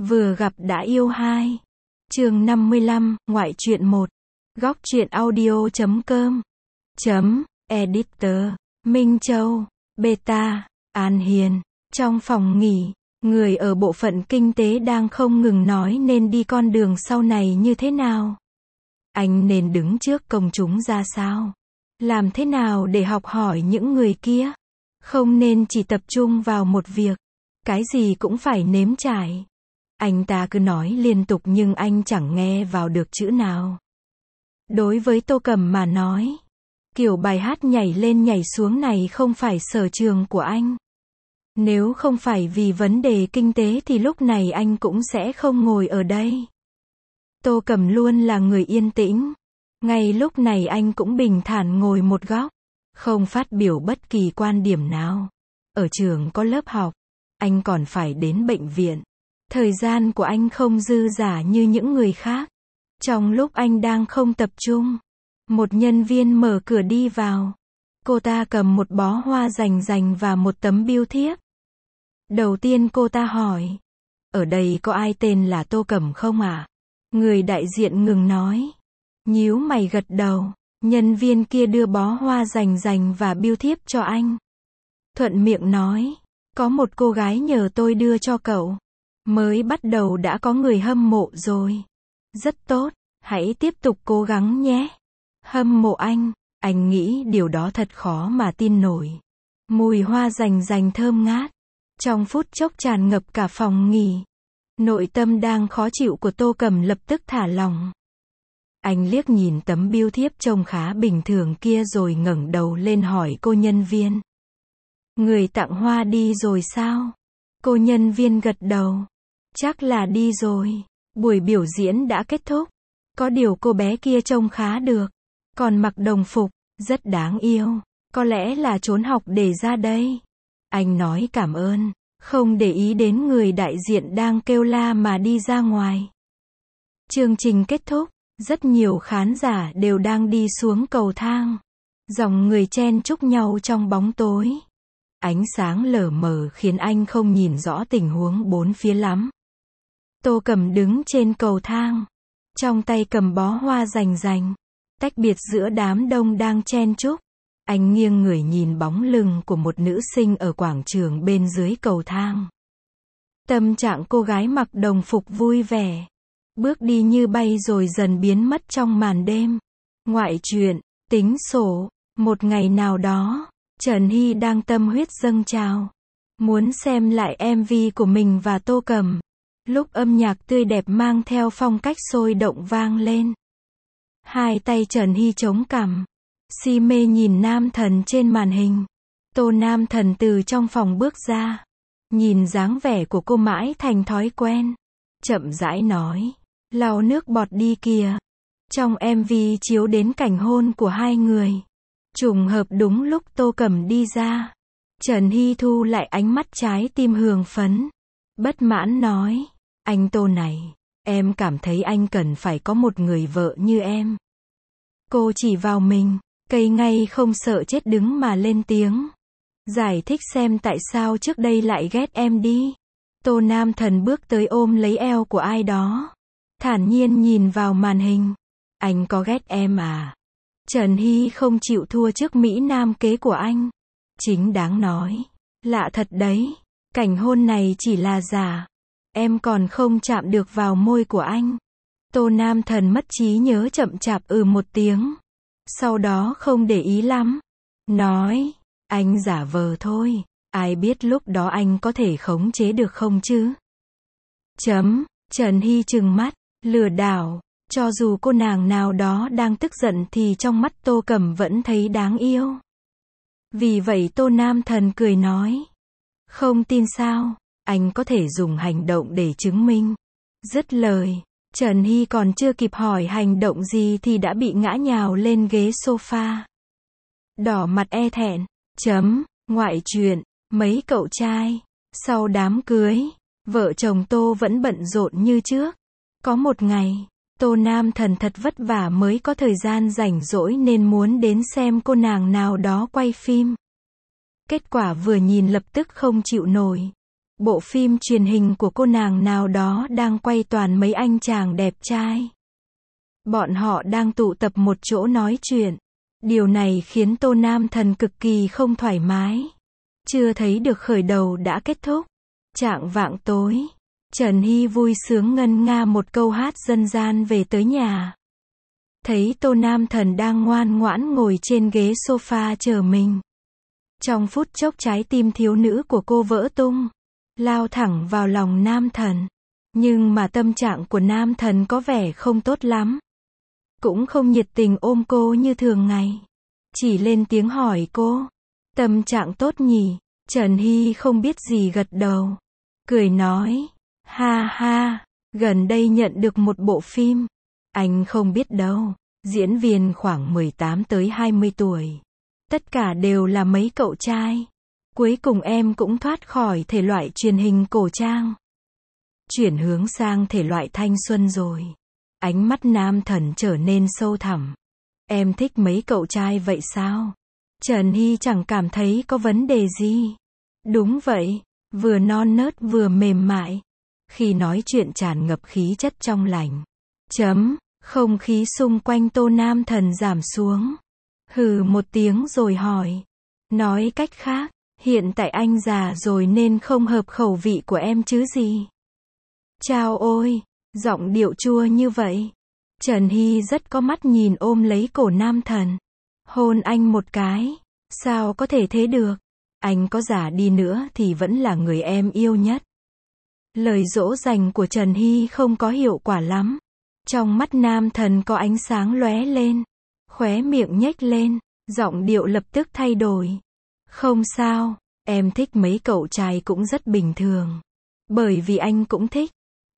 Vừa gặp đã yêu 2. Chương 55, ngoại truyện 1. Góc truyện audio.com. Editor. Minh Châu. Beta. An Hiền. Trong phòng nghỉ, người ở bộ phận kinh tế đang không ngừng nói nên đi con đường sau này như thế nào. Anh nên đứng trước công chúng ra sao? Làm thế nào để học hỏi những người kia? Không nên chỉ tập trung vào một việc. Cái gì cũng phải nếm trải. Anh ta cứ nói liên tục nhưng anh chẳng nghe vào được chữ nào. Đối với Tô Cầm mà nói, kiểu bài hát nhảy lên nhảy xuống này không phải sở trường của anh. Nếu không phải vì vấn đề kinh tế thì lúc này anh cũng sẽ không ngồi ở đây. Tô Cầm luôn là người yên tĩnh. Ngay lúc này anh cũng bình thản ngồi một góc, không phát biểu bất kỳ quan điểm nào. Ở trường có lớp học, anh còn phải đến bệnh viện. Thời gian của anh không dư dả như những người khác. Trong lúc anh đang không tập trung, một nhân viên mở cửa đi vào. Cô ta cầm một bó hoa rành rành và một tấm bưu thiếp. Đầu tiên cô ta hỏi, ở đây có ai tên là Tô Cầm không ạ? Người đại diện ngừng nói. Nhíu mày gật đầu. Nhân viên kia đưa bó hoa rành rành và bưu thiếp cho anh. Thuận miệng nói, có một cô gái nhờ tôi đưa cho cậu. Mới bắt đầu đã có người hâm mộ rồi. Rất tốt, hãy tiếp tục cố gắng nhé. Hâm mộ anh nghĩ điều đó thật khó mà tin nổi. Mùi hoa rành rành thơm ngát, trong phút chốc tràn ngập cả phòng nghỉ. Nội tâm đang khó chịu của Tô Cầm lập tức thả lỏng. Anh liếc nhìn tấm bưu thiếp trông khá bình thường kia rồi ngẩng đầu lên hỏi cô nhân viên. Người tặng hoa đi rồi sao? Cô nhân viên gật đầu. Chắc là đi rồi. Buổi biểu diễn đã kết thúc. Có điều cô bé kia trông khá được. Còn mặc đồng phục, rất đáng yêu. Có lẽ là trốn học để ra đây. Anh nói cảm ơn, không để ý đến người đại diện đang kêu la mà đi ra ngoài. Chương trình kết thúc, rất nhiều khán giả đều đang đi xuống cầu thang. Dòng người chen chúc nhau trong bóng tối. Ánh sáng lờ mờ khiến anh không nhìn rõ tình huống bốn phía lắm. Tô Cầm đứng trên cầu thang, trong tay cầm bó hoa rành rành, tách biệt giữa đám đông đang chen chúc. Anh nghiêng người nhìn bóng lưng của một nữ sinh ở quảng trường bên dưới cầu thang. Tâm trạng cô gái mặc đồng phục vui vẻ, bước đi như bay rồi dần biến mất trong màn đêm. Ngoại truyện, tính sổ. Một ngày nào đó, Trần Hy đang tâm huyết dâng trào, muốn xem lại MV của mình và Tô Cầm. Lúc âm nhạc tươi đẹp mang theo phong cách sôi động vang lên, hai tay Trần Hy chống cằm, si mê nhìn nam thần trên màn hình. Tô Nam Thần từ trong phòng bước ra, nhìn dáng vẻ của cô mãi thành thói quen, chậm rãi nói, lau nước bọt đi kìa. Trong MV chiếu đến cảnh hôn của hai người. Trùng hợp đúng lúc Tô Cầm đi ra, Trần Hy thu lại ánh mắt trái tim hương phấn, bất mãn nói, anh Tô này, em cảm thấy anh cần phải có một người vợ như em. Cô chỉ vào mình, cây ngay không sợ chết đứng mà lên tiếng. Giải thích xem tại sao trước đây lại ghét em đi. Tô Nam Thần bước tới ôm lấy eo của ai đó, thản nhiên nhìn vào màn hình. Anh có ghét em à? Trần Hy không chịu thua trước Mỹ Nam kế của anh. Chính đáng nói, lạ thật đấy, cảnh hôn này chỉ là giả. Em còn không chạm được vào môi của anh. Tô Nam Thần mất trí nhớ chậm chạp một tiếng. Sau đó không để ý lắm, nói, anh giả vờ thôi, ai biết lúc đó anh có thể khống chế được không chứ? Trần Hy trừng mắt, lừa đảo. Cho dù cô nàng nào đó đang tức giận thì trong mắt Tô Cầm vẫn thấy đáng yêu. Vì vậy Tô Nam Thần cười nói, không tin sao, anh có thể dùng hành động để chứng minh. Dứt lời, Trần Hy còn chưa kịp hỏi hành động gì thì đã bị ngã nhào lên ghế sofa. Đỏ mặt e thẹn. Ngoại truyện, mấy cậu trai. Sau đám cưới, vợ chồng Tô vẫn bận rộn như trước. Có một ngày, Tô Nam Thần thật vất vả mới có thời gian rảnh rỗi nên muốn đến xem cô nàng nào đó quay phim. Kết quả vừa nhìn lập tức không chịu nổi. Bộ phim truyền hình của cô nàng nào đó đang quay toàn mấy anh chàng đẹp trai. Bọn họ đang tụ tập một chỗ nói chuyện. Điều này khiến Tô Nam Thần cực kỳ không thoải mái. Chưa thấy được khởi đầu đã kết thúc. Chạng vạng tối, Trần Hy vui sướng ngân nga một câu hát dân gian về tới nhà. Thấy Tô Nam Thần đang ngoan ngoãn ngồi trên ghế sofa chờ mình. Trong phút chốc trái tim thiếu nữ của cô vỡ tung, lao thẳng vào lòng Nam Thần. Nhưng mà tâm trạng của Nam Thần có vẻ không tốt lắm. Cũng không nhiệt tình ôm cô như thường ngày. Chỉ lên tiếng hỏi cô. Tâm trạng tốt nhỉ? Trần Hy không biết gì gật đầu. Cười nói. Ha ha, gần đây nhận được một bộ phim. Anh không biết đâu. Diễn viên khoảng 18 tới 20 tuổi. Tất cả đều là mấy cậu trai. Cuối cùng em cũng thoát khỏi thể loại truyền hình cổ trang. Chuyển hướng sang thể loại thanh xuân rồi. Ánh mắt Nam Thần trở nên sâu thẳm. Em thích mấy cậu trai vậy sao? Trần Hy chẳng cảm thấy có vấn đề gì. Đúng vậy, vừa non nớt vừa mềm mại. Khi nói chuyện tràn ngập khí chất trong lành. Không khí xung quanh Tô Nam Thần giảm xuống. Hừ một tiếng rồi hỏi. Nói cách khác, hiện tại anh già rồi nên không hợp khẩu vị của em chứ gì? Chao ôi, giọng điệu chua như vậy. Trần Hy rất có mắt nhìn ôm lấy cổ Nam Thần. Hôn anh một cái. Sao có thể thế được? Anh có già đi nữa thì vẫn là người em yêu nhất. Lời dỗ dành của Trần Hy không có hiệu quả lắm. Trong mắt Nam Thần có ánh sáng lóe lên. Khóe miệng nhếch lên. Giọng điệu lập tức thay đổi. Không sao, em thích mấy cậu trai cũng rất bình thường. Bởi vì anh cũng thích.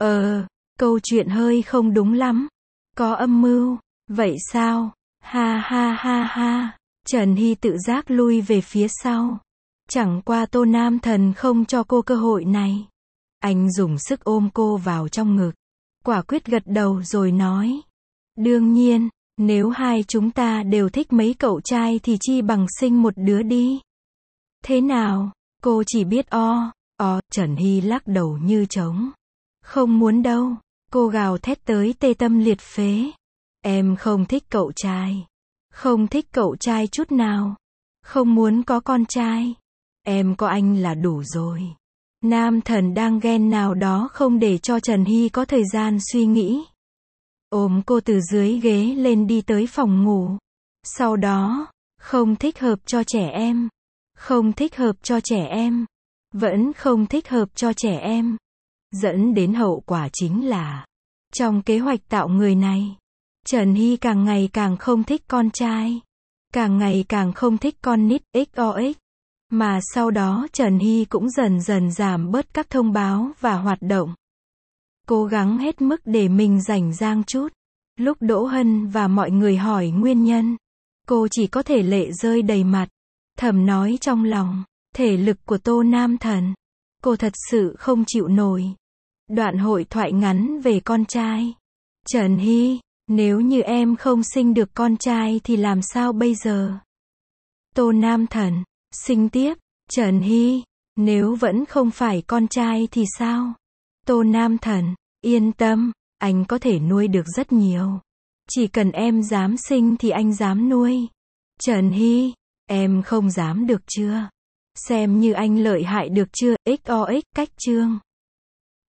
Câu chuyện hơi không đúng lắm. Có âm mưu. Vậy sao? Ha ha ha ha. Trần Hy tự giác lui về phía sau. Chẳng qua Tô Nam Thần không cho cô cơ hội này. Anh dùng sức ôm cô vào trong ngực. Quả quyết gật đầu rồi nói. Đương nhiên, nếu hai chúng ta đều thích mấy cậu trai thì chi bằng sinh một đứa đi. Thế nào? Cô chỉ biết Trần Hy lắc đầu như trống. Không muốn đâu. Cô gào thét tới tê tâm liệt phế. Em không thích cậu trai. Không thích cậu trai chút nào. Không muốn có con trai. Em có anh là đủ rồi. Nam Thần đang ghen nào đó không để cho Trần Hy có thời gian suy nghĩ. Ôm cô từ dưới ghế lên đi tới phòng ngủ. Sau đó, không thích hợp cho trẻ em. Không thích hợp cho trẻ em. Vẫn không thích hợp cho trẻ em. Dẫn đến hậu quả chính là, trong kế hoạch tạo người này, Trần Hy càng ngày càng không thích con trai. Càng ngày càng không thích con nít XOX. Mà sau đó Trần Hy cũng dần dần giảm bớt các thông báo và hoạt động. Cố gắng hết mức để mình rảnh rang chút. Lúc Đỗ Hân và mọi người hỏi nguyên nhân, cô chỉ có thể lệ rơi đầy mặt. Thầm nói trong lòng, thể lực của Tô Nam Thần, cô thật sự không chịu nổi. Đoạn hội thoại ngắn về con trai. Trần Hy, nếu như em không sinh được con trai thì làm sao bây giờ? Tô Nam Thần, sinh tiếp. Trần Hy, nếu vẫn không phải con trai thì sao? Tô Nam Thần, yên tâm, anh có thể nuôi được rất nhiều. Chỉ cần em dám sinh thì anh dám nuôi. Trần Hy, em không dám được chưa? Xem như anh lợi hại được chưa? XOX cách chương.